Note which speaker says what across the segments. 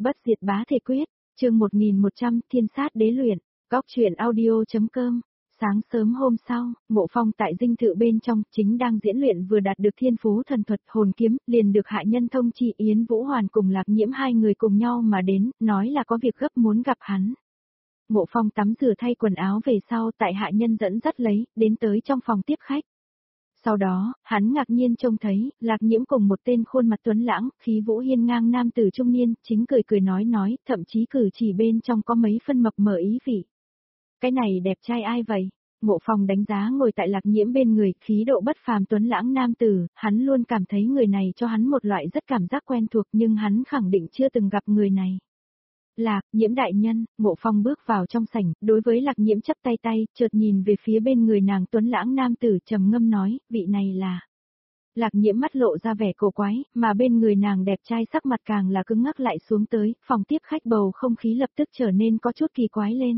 Speaker 1: Bất diệt bá thể quyết, chương 1100, thiên sát đế luyện, góc truyện audio.com. Sáng sớm hôm sau, Mộ Phong tại dinh thự bên trong, chính đang diễn luyện vừa đạt được thiên phú thần thuật hồn kiếm, liền được hạ nhân thông chi Yến Vũ Hoàn cùng Lạc Nhiễm hai người cùng nhau mà đến, nói là có việc gấp muốn gặp hắn. Mộ Phong tắm rửa thay quần áo về sau tại hạ nhân dẫn dắt lấy, đến tới trong phòng tiếp khách. Sau đó, hắn ngạc nhiên trông thấy, Lạc Nhiễm cùng một tên khuôn mặt tuấn lãng, khí vũ hiên ngang nam tử trung niên, chính cười cười nói, thậm chí cử chỉ bên trong có mấy phân mập mờ ý vị. Cái này đẹp trai ai vậy? Mộ Phong đánh giá ngồi tại Lạc Nhiễm bên người, khí độ bất phàm tuấn lãng nam tử, hắn luôn cảm thấy người này cho hắn một loại rất cảm giác quen thuộc nhưng hắn khẳng định chưa từng gặp người này. Lạc Nhiễm đại nhân, Mộ Phong bước vào trong sảnh, đối với Lạc Nhiễm chắp tay, chợt nhìn về phía bên người nàng tuấn lãng nam tử trầm ngâm nói, vị này là. Lạc Nhiễm mắt lộ ra vẻ cổ quái, mà bên người nàng đẹp trai sắc mặt càng là cứng ngắc lại xuống tới, phòng tiếp khách bầu không khí lập tức trở nên có chút kỳ quái lên.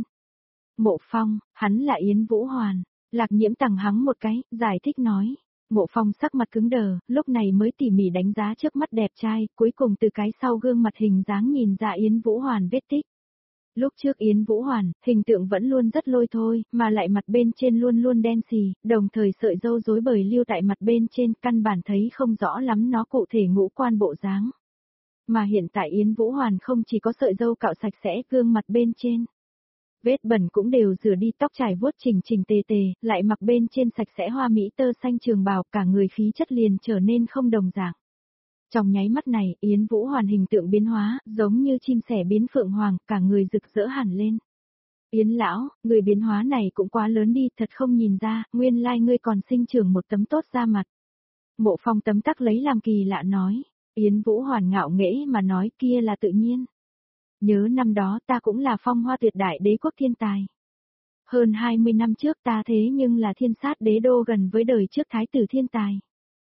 Speaker 1: Mộ Phong, hắn là Yến Vũ Hoàn. Lạc Nhiễm tằng hắng một cái, giải thích nói. Mộ Phong sắc mặt cứng đờ, lúc này mới tỉ mỉ đánh giá trước mắt đẹp trai, cuối cùng từ cái sau gương mặt hình dáng nhìn ra Yến Vũ Hoàn vết tích. Lúc trước Yến Vũ Hoàn, hình tượng vẫn luôn rất lôi thôi, mà lại mặt bên trên luôn luôn đen xì, đồng thời sợi râu rối bời lưu tại mặt bên trên, căn bản thấy không rõ lắm nó cụ thể ngũ quan bộ dáng. Mà hiện tại Yến Vũ Hoàn không chỉ có sợi râu cạo sạch sẽ, gương mặt bên trên. Vết bẩn cũng đều rửa đi, tóc trải vuốt chỉnh tề, lại mặc bên trên sạch sẽ hoa mỹ tơ xanh trường bào, cả người khí chất liền trở nên không đồng dạng. Trong nháy mắt này, Yến Vũ Hoàn hình tượng biến hóa, giống như chim sẻ biến phượng hoàng, cả người rực rỡ hẳn lên. Yến lão, người biến hóa này cũng quá lớn đi, thật không nhìn ra, nguyên lai ngươi còn sinh trưởng một tấm tốt da mặt. Mộ Phong tấm tắc lấy làm kỳ lạ nói, Yến Vũ Hoàn ngạo nghễ mà nói kia là tự nhiên. Nhớ năm đó ta cũng là phong hoa tuyệt đại đế quốc thiên tài. Hơn 20 năm trước ta thế nhưng là thiên sát đế đô gần với đời trước thái tử thiên tài.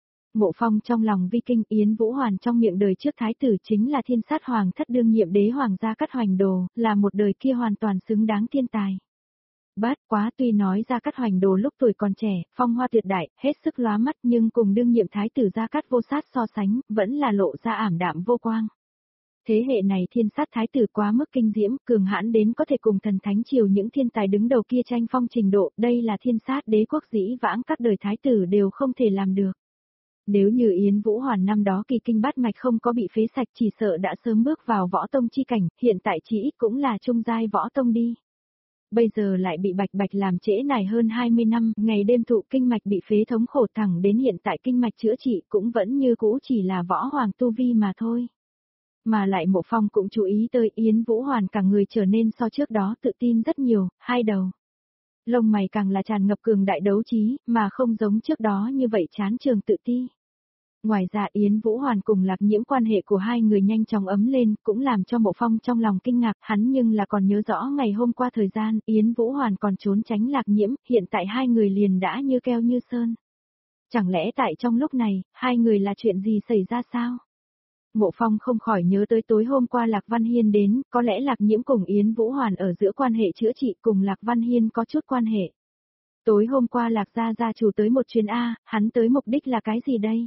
Speaker 1: Mộ Phong trong lòng vi kinh, Yến Vũ Hoàn trong miệng đời trước thái tử chính là thiên sát hoàng thất đương nhiệm đế hoàng gia Cát Hoành Đồ, là một đời kia hoàn toàn xứng đáng thiên tài. Bất quá tuy nói Gia Cát Hoành Đồ lúc tuổi còn trẻ, phong hoa tuyệt đại, hết sức lóa mắt nhưng cùng đương nhiệm thái tử Gia Cát Vô Sát so sánh, vẫn là lộ ra ảm đạm vô quang. Thế hệ này thiên sát thái tử quá mức kinh diễm, cường hãn đến có thể cùng thần thánh triều những thiên tài đứng đầu kia tranh phong trình độ, đây là thiên sát đế quốc dĩ vãng các đời thái tử đều không thể làm được. Nếu như Yến Vũ Hoàn năm đó kỳ kinh bát mạch không có bị phế sạch chỉ sợ đã sớm bước vào võ tông chi cảnh, hiện tại chỉ ít cũng là trung giai võ tông đi. Bây giờ lại bị bạch làm trễ nải hơn 20 năm, ngày đêm thụ kinh mạch bị phế thống khổ thẳng đến hiện tại kinh mạch chữa trị cũng vẫn như cũ chỉ là võ hoàng tu vi mà thôi. Mà lại Mộ Phong cũng chú ý tới Yến Vũ Hoàn cả người trở nên so trước đó tự tin rất nhiều, hai đầu. Lông mày càng là tràn ngập cường đại đấu trí, mà không giống trước đó như vậy chán trường tự ti. Ngoài ra Yến Vũ Hoàn cùng Lạc Nhiễm quan hệ của hai người nhanh chóng ấm lên, cũng làm cho Mộ Phong trong lòng kinh ngạc, hắn nhưng là còn nhớ rõ ngày hôm qua thời gian, Yến Vũ Hoàn còn trốn tránh Lạc Nhiễm, hiện tại hai người liền đã như keo như sơn. Chẳng lẽ tại trong lúc này, hai người là chuyện gì xảy ra sao? Mộ Phong không khỏi nhớ tới tối hôm qua Lạc Văn Hiên đến, có lẽ Lạc Nhiễm cùng Yến Vũ Hoàn ở giữa quan hệ chữa trị cùng Lạc Văn Hiên có chút quan hệ. Tối hôm qua Lạc gia chủ tới một chuyến A, hắn tới mục đích là cái gì đây?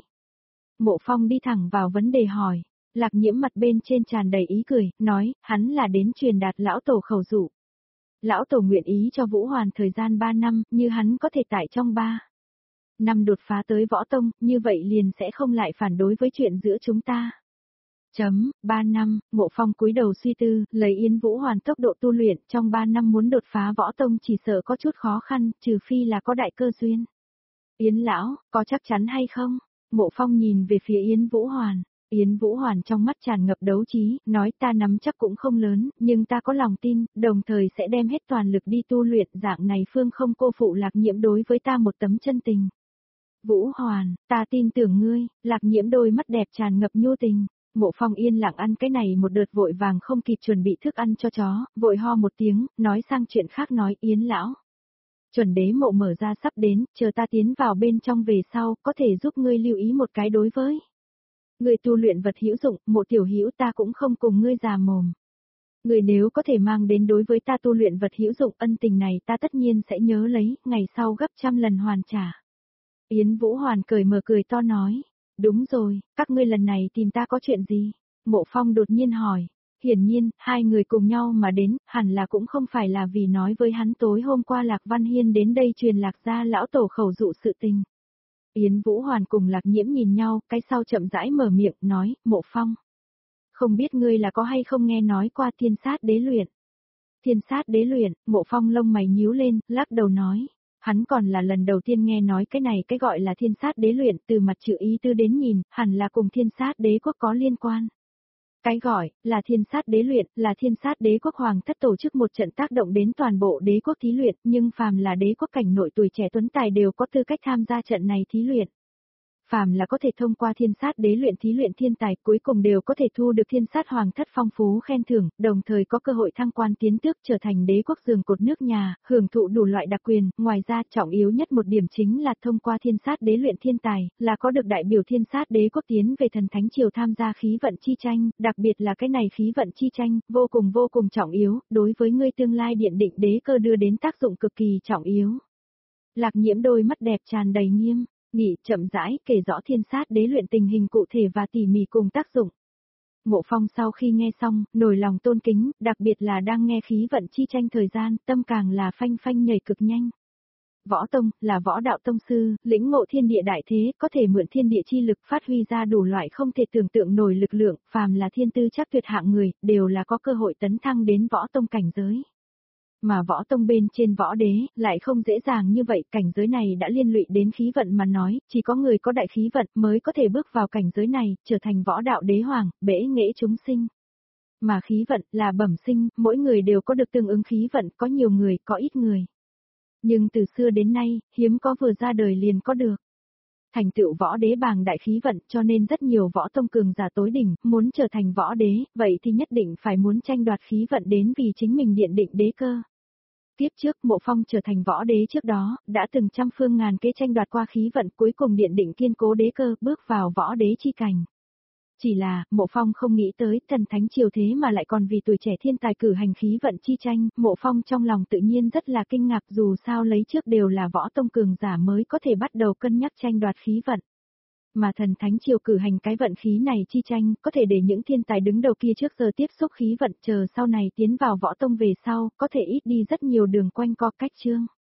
Speaker 1: Mộ Phong đi thẳng vào vấn đề hỏi. Lạc Nhiễm mặt bên trên tràn đầy ý cười, nói, hắn là đến truyền đạt lão tổ khẩu dụ. Lão tổ nguyện ý cho Vũ Hoàn thời gian 3 năm, như hắn có thể tại trong 3 năm đột phá tới võ tông, như vậy liền sẽ không lại phản đối với chuyện giữa chúng ta. 3 năm, Mộ Phong cúi đầu suy tư, lấy Yến Vũ Hoàn tốc độ tu luyện, trong 3 năm muốn đột phá võ tông chỉ sợ có chút khó khăn, trừ phi là có đại cơ duyên. Yến lão, có chắc chắn hay không? Mộ Phong nhìn về phía Yến Vũ Hoàn. Yến Vũ Hoàn trong mắt tràn ngập đấu trí, nói ta nắm chắc cũng không lớn, nhưng ta có lòng tin, đồng thời sẽ đem hết toàn lực đi tu luyện, dạng này phương không cô phụ Lạc Nhiễm đối với ta một tấm chân tình. Vũ Hoàn, ta tin tưởng ngươi, Lạc Nhiễm đôi mắt đẹp tràn ngập nhu tình. Mộ Phong yên lặng ăn cái này một đợt vội vàng không kịp chuẩn bị thức ăn cho chó, vội ho một tiếng, nói sang chuyện khác nói Yến lão. Chuẩn đế mộ mở ra sắp đến, chờ ta tiến vào bên trong về sau, có thể giúp ngươi lưu ý một cái đối với. Ngươi tu luyện vật hữu dụng, Mộ tiểu hữu ta cũng không cùng ngươi già mồm. Ngươi nếu có thể mang đến đối với ta tu luyện vật hữu dụng, ân tình này ta tất nhiên sẽ nhớ lấy, ngày sau gấp trăm lần hoàn trả. Yến Vũ Hoàn cười mở cười to nói. Đúng rồi, các ngươi lần này tìm ta có chuyện gì? Mộ Phong đột nhiên hỏi. Hiển nhiên, hai người cùng nhau mà đến, hẳn là cũng không phải là vì nói với hắn tối hôm qua Lạc Văn Hiên đến đây truyền Lạc gia lão tổ khẩu dụ sự tình. Yến Vũ Hoàn cùng Lạc Nhiễm nhìn nhau, cái sau chậm rãi mở miệng, nói, Mộ Phong. Không biết ngươi là có hay không nghe nói qua thiên sát đế luyện. Thiên sát đế luyện, Mộ Phong lông mày nhíu lên, lắc đầu nói. Hắn còn là lần đầu tiên nghe nói cái này, cái gọi là thiên sát đế luyện, từ mặt chữ ý tư đến nhìn, hẳn là cùng thiên sát đế quốc có liên quan. Cái gọi là thiên sát đế luyện, là thiên sát đế quốc hoàng thất tổ chức một trận tác động đến toàn bộ đế quốc thí luyện, nhưng phàm là đế quốc cảnh nội tuổi trẻ tuấn tài đều có tư cách tham gia trận này thí luyện. Phàm là có thể thông qua thiên sát đế luyện thí luyện thiên tài, cuối cùng đều có thể thu được thiên sát hoàng thất phong phú khen thưởng, đồng thời có cơ hội thăng quan tiến tước trở thành đế quốc giường cột nước nhà, hưởng thụ đủ loại đặc quyền. Ngoài ra, trọng yếu nhất một điểm chính là thông qua thiên sát đế luyện thiên tài, là có được đại biểu thiên sát đế quốc tiến về thần thánh triều tham gia khí vận chi tranh, đặc biệt là cái này khí vận chi tranh, vô cùng trọng yếu, đối với ngươi tương lai điện định đế cơ đưa đến tác dụng cực kỳ trọng yếu. Lạc Nhiễm đôi mắt đẹp tràn đầy nghiêm nghị, chậm rãi kể rõ thiên sát đế luyện tình hình cụ thể và tỉ mỉ cùng tác dụng. Mộ Phong sau khi nghe xong, nổi lòng tôn kính, đặc biệt là đang nghe khí vận chi tranh thời gian, tâm càng là phanh phanh nhảy cực nhanh. Võ tông, là võ đạo tông sư, lĩnh ngộ thiên địa đại thế, có thể mượn thiên địa chi lực phát huy ra đủ loại không thể tưởng tượng nổi lực lượng, phàm là thiên tư chắc tuyệt hạng người, đều là có cơ hội tấn thăng đến võ tông cảnh giới. Mà võ tông bên trên võ đế, lại không dễ dàng như vậy, cảnh giới này đã liên lụy đến khí vận mà nói, chỉ có người có đại khí vận mới có thể bước vào cảnh giới này, trở thành võ đạo đế hoàng, bể nghệ chúng sinh. Mà khí vận là bẩm sinh, mỗi người đều có được tương ứng khí vận, có nhiều người, có ít người. Nhưng từ xưa đến nay, hiếm có vừa ra đời liền có được. Thành tựu võ đế bàng đại khí vận, cho nên rất nhiều võ tông cường giả tối đỉnh, muốn trở thành võ đế, vậy thì nhất định phải muốn tranh đoạt khí vận đến vì chính mình điện định đế cơ. Tiếp trước Mộ Phong trở thành võ đế trước đó, đã từng trăm phương ngàn kế tranh đoạt qua khí vận, cuối cùng điện định kiên cố đế cơ, bước vào võ đế chi cảnh. Chỉ là, Mộ Phong không nghĩ tới thần thánh triều thế mà lại còn vì tuổi trẻ thiên tài cử hành khí vận chi tranh, Mộ Phong trong lòng tự nhiên rất là kinh ngạc, dù sao lấy trước đều là võ tông cường giả mới có thể bắt đầu cân nhắc tranh đoạt khí vận. Mà thần thánh triều cử hành cái vận khí này chi tranh, có thể để những thiên tài đứng đầu kia trước giờ tiếp xúc khí vận, chờ sau này tiến vào võ tông về sau, có thể ít đi rất nhiều đường quanh co cách chương.